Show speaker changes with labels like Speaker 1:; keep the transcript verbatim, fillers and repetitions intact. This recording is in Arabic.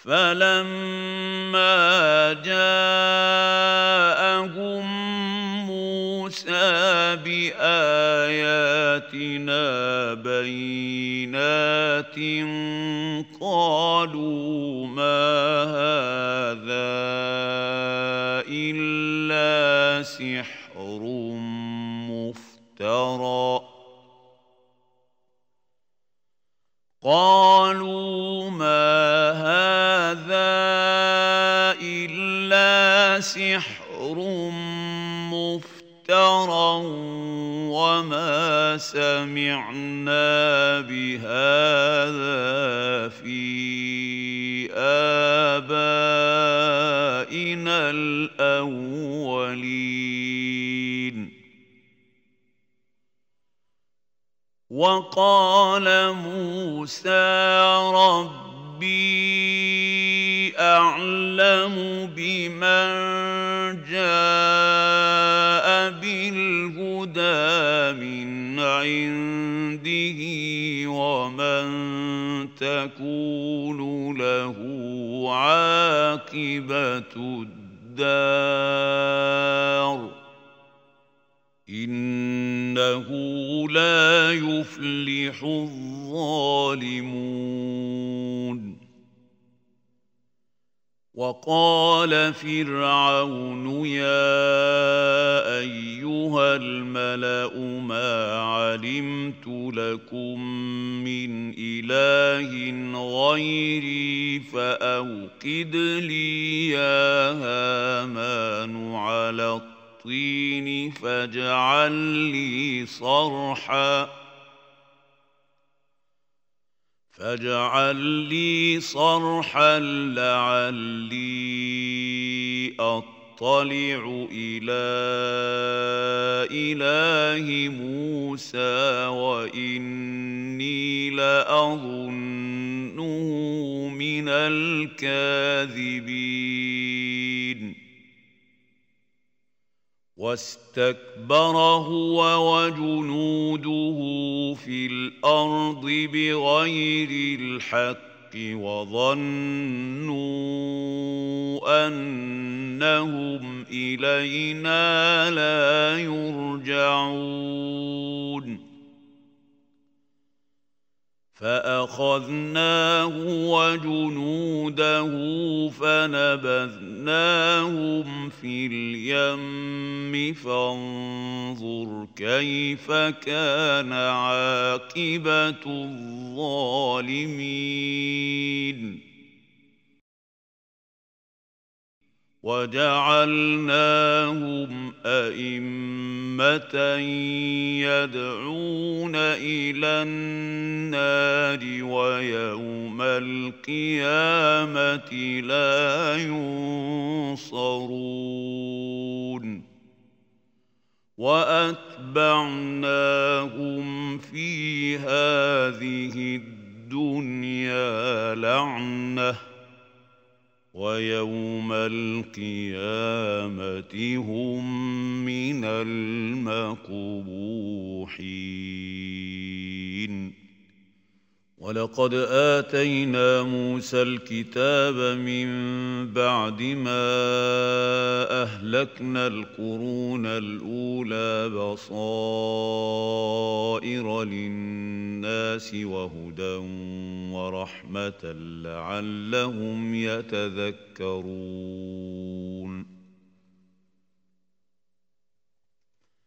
Speaker 1: فلما جاءهم موسى بآياتنا بينات قالوا ما هذا إلا سحر مفترى قالوا ما هذا إلا سحر مفترى وما سمعنا بهذا في آبائنا الأولين وقال موسى ربي أعلم بمن جاء بالهدى من عنده ومن تكون له عاقبة الدار إنه لا يفلح الظالمون وقال فرعون يا أيها الملأ ما علمت لكم من إله غيري فأوقد لي يا هامان على الطين الطين فاجعل لي صرحا فاجعل لي صرحا لعلي أطلع إلى إله موسى وإني لأظنه من الكاذبين واستكبر هو وجنوده في الأرض بغير الحق وظنوا أنهم إلينا لا يرجعون فأخذناه وجنوده فنبذناهم في اليم فانظر كيف كان عاقبة الظالمين وجعلناهم أئمة يدعون إلى النار ويوم القيامة لا ينصرون وأتبعناهم في هذه الدنيا لعنةً ويوم القيامة هم من المقبوحين ولقد آتينا موسى الكتاب من بعد ما أهلكنا القرون الأولى بصائر للناس وهدى ورحمة لعلهم يتذكرون